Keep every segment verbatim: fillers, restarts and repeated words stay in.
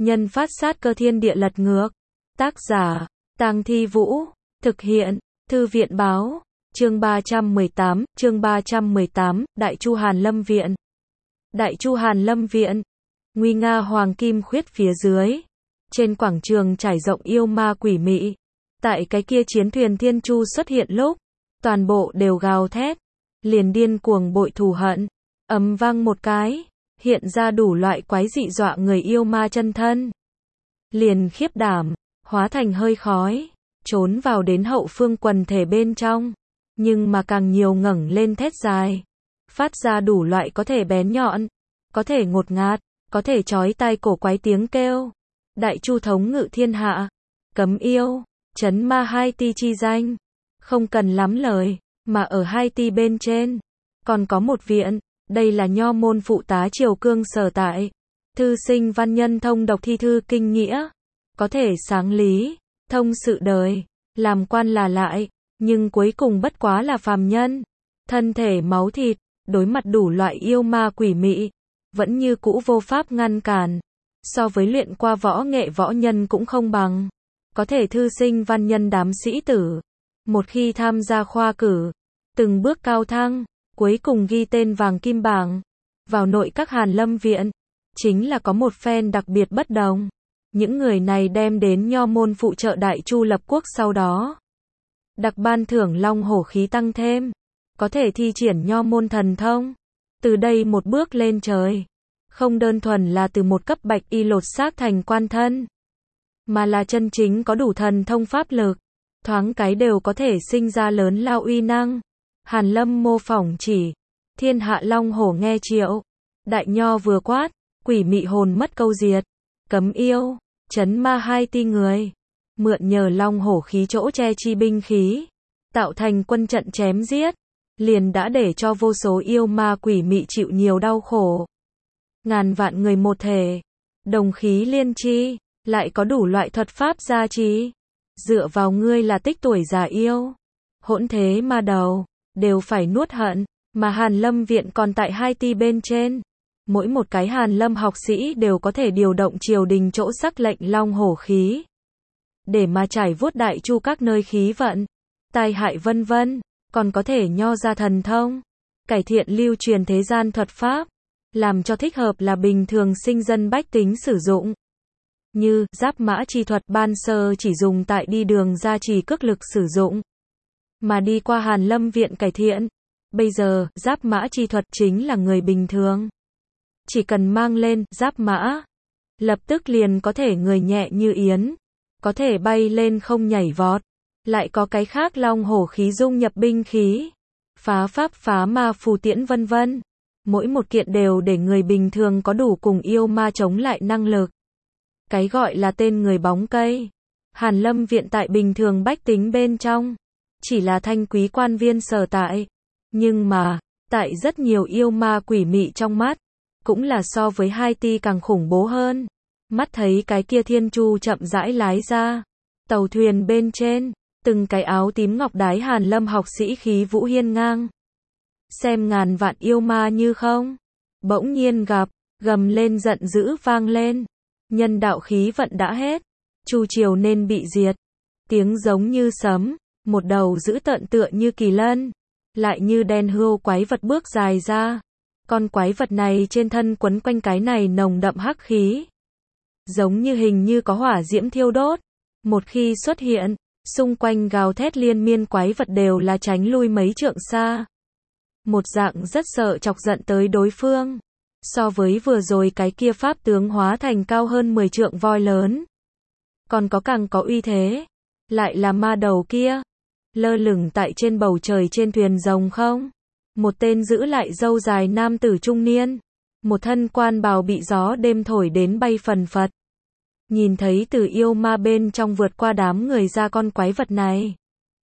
Nhân phát sát cơ thiên địa lật ngược. Tác giả, Tang Thi Vũ. Thực hiện, Thư viện báo. Chương ba trăm mười tám, chương ba trăm mười tám, Đại Chu Hàn Lâm Viện. Đại Chu Hàn Lâm Viện. Nguy nga hoàng kim khuyết phía dưới. Trên quảng trường trải rộng yêu ma quỷ mị. Tại cái kia chiến thuyền Thiên Chu xuất hiện lúc, toàn bộ đều gào thét, liền điên cuồng bội thù hận. Ầm vang một cái, hiện ra đủ loại quái dị dọa người yêu ma chân thân. Liền khiếp đảm, hóa thành hơi khói, trốn vào đến hậu phương quần thể bên trong. Nhưng mà càng nhiều ngẩng lên thét dài, phát ra đủ loại có thể bén nhọn, có thể ngột ngạt, có thể chói tai cổ quái tiếng kêu. Đại Chu thống ngự thiên hạ, cấm yêu, trấn ma hai ti chi danh. Không cần lắm lời, mà ở hai ti bên trên, còn có một viện, đây là nho môn phụ tá triều cương sở tại. Thư sinh văn nhân thông đọc thi thư kinh nghĩa, có thể sáng lý, thông sự đời, làm quan là lại, nhưng cuối cùng bất quá là phàm nhân. Thân thể máu thịt, đối mặt đủ loại yêu ma quỷ mị, vẫn như cũ vô pháp ngăn cản. So với luyện qua võ nghệ võ nhân cũng không bằng. Có thể thư sinh văn nhân đám sĩ tử, một khi tham gia khoa cử, từng bước cao thăng, cuối cùng ghi tên vàng kim bảng, vào nội các Hàn Lâm Viện, chính là có một phen đặc biệt bất đồng. Những người này đem đến nho môn phụ trợ Đại Chu lập quốc sau đó. Đặc ban thưởng long hổ khí tăng thêm, có thể thi triển nho môn thần thông. Từ đây một bước lên trời, không đơn thuần là từ một cấp bạch y lột xác thành quan thân, mà là chân chính có đủ thần thông pháp lực, thoáng cái đều có thể sinh ra lớn lao uy năng. Hàn Lâm mô phỏng chỉ, thiên hạ long hổ nghe triệu. Đại nho vừa quát, quỷ mị hồn mất câu diệt, cấm yêu, trấn ma hai ti người, mượn nhờ long hổ khí chỗ che chi binh khí, tạo thành quân trận chém giết, liền đã để cho vô số yêu ma quỷ mị chịu nhiều đau khổ. Ngàn vạn người một thể, đồng khí liên chi, lại có đủ loại thuật pháp gia trì. Dựa vào ngươi là tích tuổi già yêu, hỗn thế ma đầu, đều phải nuốt hận. Mà Hàn Lâm Viện còn tại hai ti bên trên. Mỗi một cái Hàn Lâm học sĩ đều có thể điều động triều đình chỗ sắc lệnh long hổ khí, để mà trải vuốt Đại Chu các nơi khí vận, tai hại vân vân. Còn có thể nho ra thần thông, cải thiện lưu truyền thế gian thuật pháp, làm cho thích hợp là bình thường sinh dân bách tính sử dụng. Như, giáp mã chi thuật ban sơ chỉ dùng tại đi đường gia trì cước lực sử dụng. Mà đi qua Hàn Lâm Viện cải thiện, bây giờ, giáp mã chi thuật chính là người bình thường. Chỉ cần mang lên, giáp mã, lập tức liền có thể người nhẹ như yến, có thể bay lên không nhảy vọt. Lại có cái khác long hổ khí dung nhập binh khí, phá pháp phá ma phù tiễn vân vân. Mỗi một kiện đều để người bình thường có đủ cùng yêu ma chống lại năng lực. Cái gọi là tên người bóng cây. Hàn Lâm Viện tại bình thường bách tính bên trong, chỉ là thanh quý quan viên sở tại. Nhưng mà, tại rất nhiều yêu ma quỷ mị trong mắt, cũng là so với hai ti càng khủng bố hơn. Mắt thấy cái kia Thiên Chu chậm rãi lái ra, tàu thuyền bên trên, từng cái áo tím ngọc đái Hàn Lâm học sĩ khí vũ hiên ngang. Xem ngàn vạn yêu ma như không. Bỗng nhiên gặp, gầm lên giận dữ vang lên. Nhân đạo khí vận đã hết. Chu triều nên bị diệt. Tiếng giống như sấm, một đầu dữ tợn tựa như kỳ lân, lại như đen hươu quái vật bước dài ra. Con quái vật này trên thân quấn quanh cái này nồng đậm hắc khí, giống như hình như có hỏa diễm thiêu đốt. Một khi xuất hiện, xung quanh gào thét liên miên quái vật đều là tránh lui mấy trượng xa. Một dạng rất sợ chọc giận tới đối phương. So với vừa rồi cái kia pháp tướng hóa thành cao hơn mười trượng voi lớn, còn có càng có uy thế. Lại là ma đầu kia, lơ lửng tại trên bầu trời trên thuyền rồng không. Một tên giữ lại râu dài nam tử trung niên, một thân quan bào bị gió đêm thổi đến bay phần phật. Nhìn thấy từ yêu ma bên trong vượt qua đám người ra con quái vật này,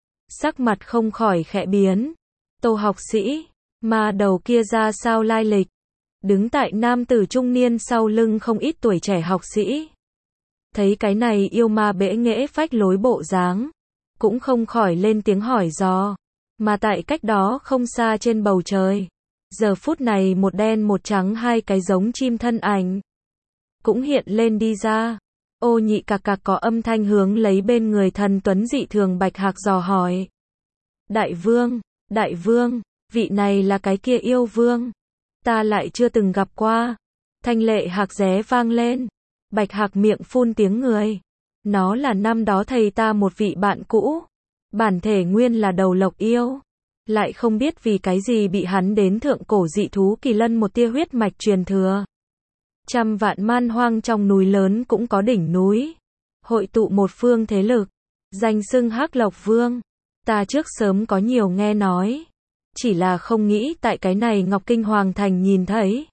sắc mặt không khỏi khẽ biến. Tô học sĩ, ma đầu kia ra sao lai lịch? Đứng tại nam tử trung niên sau lưng không ít tuổi trẻ học sĩ, thấy cái này yêu ma bẽ nghễ phách lối bộ dáng, cũng không khỏi lên tiếng hỏi dò. Mà tại cách đó không xa trên bầu trời, giờ phút này một đen một trắng hai cái giống chim thân ảnh, cũng hiện lên đi ra. Ô Nhị cạc cạc có âm thanh hướng lấy bên người thần tuấn dị thường Bạch Hạc dò hỏi. Đại vương, đại vương, vị này là cái kia yêu vương. Ta lại chưa từng gặp qua. Thanh lệ hạc ré vang lên. Bạch Hạc miệng phun tiếng người. Nó là năm đó thầy ta một vị bạn cũ. Bản thể nguyên là đầu lộc yêu. Lại không biết vì cái gì bị hắn đến thượng cổ dị thú kỳ lân một tia huyết mạch truyền thừa. Trăm vạn man hoang trong núi lớn cũng có đỉnh núi. Hội tụ một phương thế lực. Danh xưng Hắc Lộc Vương. Ta trước sớm có nhiều nghe nói. Chỉ là không nghĩ tại cái này Ngọc Kinh Hoàng Thành nhìn thấy.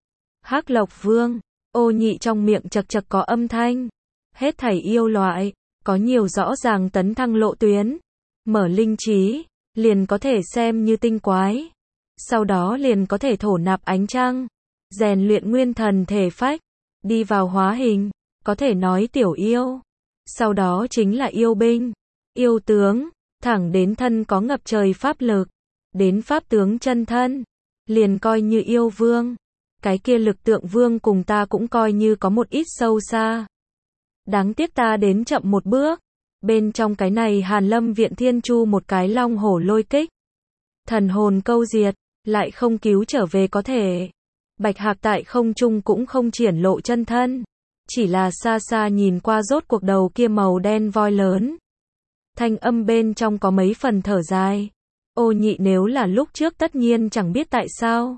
Hắc Lộc Vương. Ô Nhị trong miệng chật chật có âm thanh. Hết thảy yêu loại. Có nhiều rõ ràng tấn thăng lộ tuyến. Mở linh trí. Liền có thể xem như tinh quái. Sau đó liền có thể thổ nạp ánh trăng. Rèn luyện nguyên thần thể phách. Đi vào hóa hình. Có thể nói tiểu yêu. Sau đó chính là yêu binh. Yêu tướng. Thẳng đến thân có ngập trời pháp lực. Đến pháp tướng chân thân. Liền coi như yêu vương. Cái kia lực tượng vương cùng ta cũng coi như có một ít sâu xa. Đáng tiếc ta đến chậm một bước. Bên trong cái này Hàn Lâm Viện Thiên Chu một cái long hổ lôi kích. Thần hồn câu diệt. Lại không cứu trở về có thể. Bạch Hạc tại không trung cũng không triển lộ chân thân. Chỉ là xa xa nhìn qua rốt cuộc đầu kia màu đen voi lớn. Thanh âm bên trong có mấy phần thở dài. Ô Nhị nếu là lúc trước tất nhiên chẳng biết tại sao.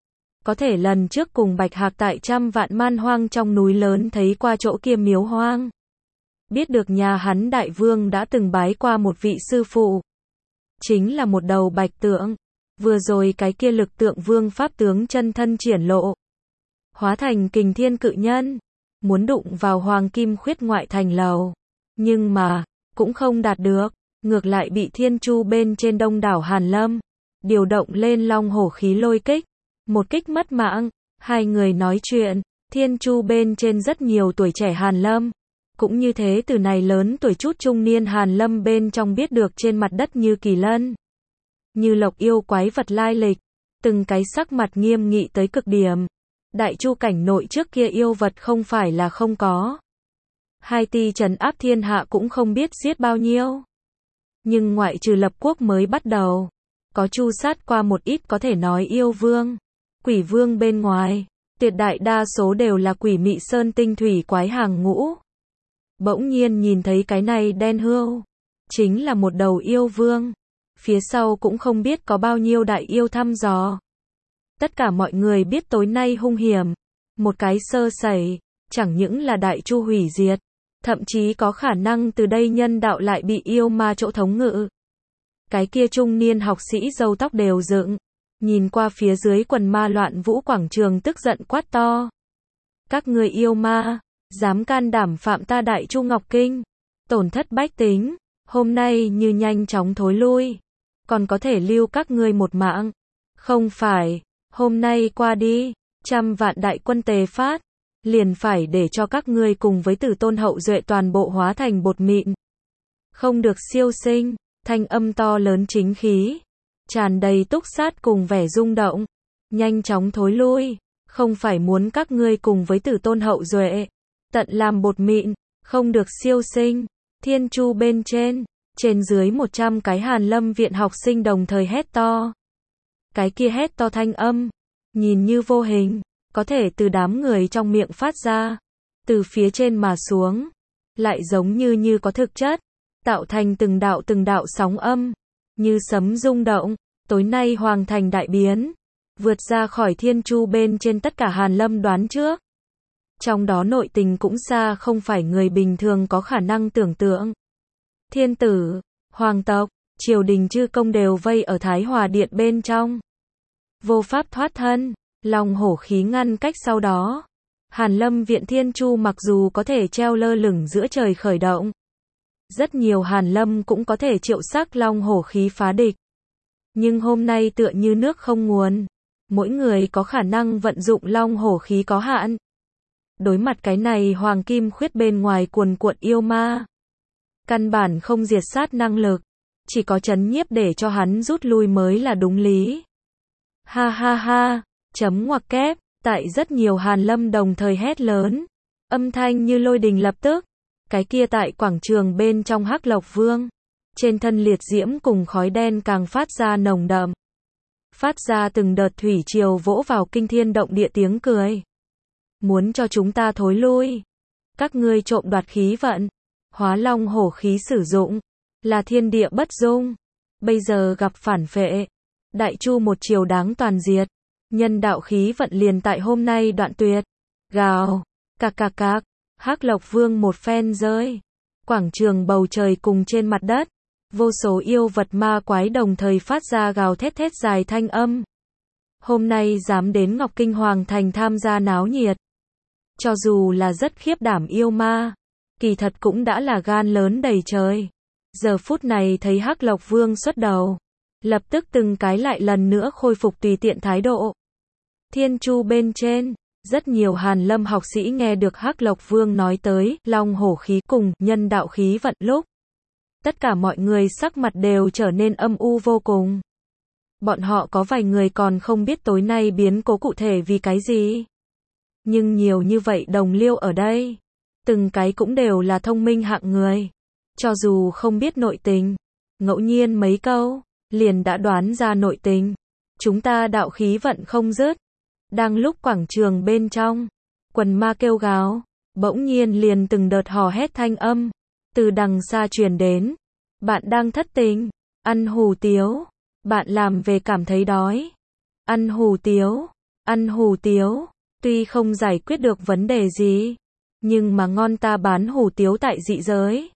Có thể lần trước cùng Bạch Hạc tại trăm vạn man hoang trong núi lớn thấy qua chỗ kia miếu hoang. Biết được nhà hắn đại vương đã từng bái qua một vị sư phụ. Chính là một đầu bạch tượng. Vừa rồi cái kia lực tượng vương pháp tướng chân thân triển lộ. Hóa thành kình thiên cự nhân. Muốn đụng vào hoàng kim khuyết ngoại thành lầu. Nhưng mà, cũng không đạt được. Ngược lại bị Thiên Chu bên trên đông đảo Hàn Lâm. Điều động lên long hổ khí lôi kích. Một kích mất mạng. Hai người nói chuyện. Thiên Chu bên trên rất nhiều tuổi trẻ Hàn Lâm. Cũng như thế từ này lớn tuổi chút trung niên Hàn Lâm bên trong biết được trên mặt đất như kỳ lân. Như lộc yêu quái vật lai lịch. Từng cái sắc mặt nghiêm nghị tới cực điểm. Đại Chu cảnh nội trước kia yêu vật không phải là không có. Hai ti trấn áp thiên hạ cũng không biết giết bao nhiêu. Nhưng ngoại trừ lập quốc mới bắt đầu. Có chu sát qua một ít có thể nói yêu vương. Quỷ vương bên ngoài. Tuyệt đại đa số đều là quỷ mị sơn tinh thủy quái hàng ngũ. Bỗng nhiên nhìn thấy cái này đen hươu. Chính là một đầu yêu vương. Phía sau cũng không biết có bao nhiêu đại yêu thăm dò. Tất cả mọi người biết tối nay hung hiểm. Một cái sơ sẩy. Chẳng những là đại chu hủy diệt. Thậm chí có khả năng từ đây nhân đạo lại bị yêu ma chỗ thống ngự. Cái kia trung niên học sĩ râu tóc đều dựng. Nhìn qua phía dưới quần ma loạn vũ quảng trường tức giận quát to. Các người yêu ma. Dám can đảm phạm ta đại chu Ngọc Kinh. Tổn thất bách tính. Hôm nay như nhanh chóng thối lui. Còn có thể lưu các ngươi một mạng. Không phải. Hôm nay qua đi. Trăm vạn đại quân tề phát. Liền phải để cho các ngươi cùng với tử tôn hậu duệ toàn bộ hóa thành bột mịn. Không được siêu sinh. Thanh âm to lớn chính khí. Tràn đầy túc sát cùng vẻ rung động. Nhanh chóng thối lui. Không phải muốn các ngươi cùng với tử tôn hậu duệ. Tận làm bột mịn. Không được siêu sinh. Thiên Chu bên trên. Trên dưới một trăm cái Hàn Lâm viện học sinh đồng thời hét to. Cái kia hét to thanh âm. Nhìn như vô hình. Có thể từ đám người trong miệng phát ra. Từ phía trên mà xuống. Lại giống như như có thực chất. Tạo thành từng đạo từng đạo sóng âm. Như sấm rung động. Tối nay hoàng thành đại biến. Vượt ra khỏi Thiên Chu bên trên tất cả Hàn Lâm đoán trước. Trong đó nội tình cũng xa không phải người bình thường có khả năng tưởng tượng. Thiên tử, hoàng tộc, triều đình chư công đều vây ở Thái Hòa Điện bên trong. Vô pháp thoát thân. Long hổ khí ngăn cách sau đó. Hàn Lâm Viện Thiên Chu mặc dù có thể treo lơ lửng giữa trời khởi động. Rất nhiều Hàn Lâm cũng có thể triệu sắc long hổ khí phá địch. Nhưng hôm nay tựa như nước không nguồn. Mỗi người có khả năng vận dụng long hổ khí có hạn. Đối mặt cái này hoàng kim khuyết bên ngoài cuồn cuộn yêu ma. Căn bản không diệt sát năng lực. Chỉ có trấn nhiếp để cho hắn rút lui mới là đúng lý. Ha ha ha. Chấm ngoặc kép. Tại rất nhiều Hàn Lâm đồng thời hét lớn. Âm thanh như lôi đình lập tức. Cái kia tại quảng trường bên trong Hắc Lộc Vương. Trên thân liệt diễm cùng khói đen càng phát ra nồng đậm. Phát ra từng đợt thủy triều vỗ vào kinh thiên động địa tiếng cười. Muốn cho chúng ta thối lui. Các ngươi trộm đoạt khí vận. Hóa long hổ khí sử dụng. Là thiên địa bất dung. Bây giờ gặp phản phệ. Đại chu một chiều đáng toàn diệt. Nhân đạo khí vận liền tại hôm nay đoạn tuyệt. Gào. Cạc cạc cạc. Hắc Lộc Vương một phen rơi. Quảng trường bầu trời cùng trên mặt đất. Vô số yêu vật ma quái đồng thời phát ra gào thét thét dài thanh âm. Hôm nay dám đến Ngọc Kinh Hoàng Thành tham gia náo nhiệt. Cho dù là rất khiếp đảm yêu ma. Kỳ thật cũng đã là gan lớn đầy trời. Giờ phút này thấy Hắc Lộc Vương xuất đầu. Lập tức từng cái lại lần nữa khôi phục tùy tiện thái độ. Thiên Chu bên trên. Rất nhiều Hàn Lâm học sĩ nghe được Hắc Lộc Vương nói tới long hổ khí cùng nhân đạo khí vận lúc. Tất cả mọi người sắc mặt đều trở nên âm u vô cùng. Bọn họ có vài người còn không biết tối nay biến cố cụ thể vì cái gì. Nhưng nhiều như vậy đồng liêu ở đây. Từng cái cũng đều là thông minh hạng người. Cho dù không biết nội tình. Ngẫu nhiên mấy câu. Liền đã đoán ra nội tình. Chúng ta đạo khí vận không dứt. Đang lúc quảng trường bên trong. Quần ma kêu gào. Bỗng nhiên liền từng đợt hò hét thanh âm. Từ đằng xa truyền đến. Bạn đang thất tình. Ăn hủ tiếu. Bạn làm về cảm thấy đói. Ăn hủ tiếu. Ăn hủ tiếu. Tuy không giải quyết được vấn đề gì. Nhưng mà ngon ta bán hủ tiếu tại dị giới.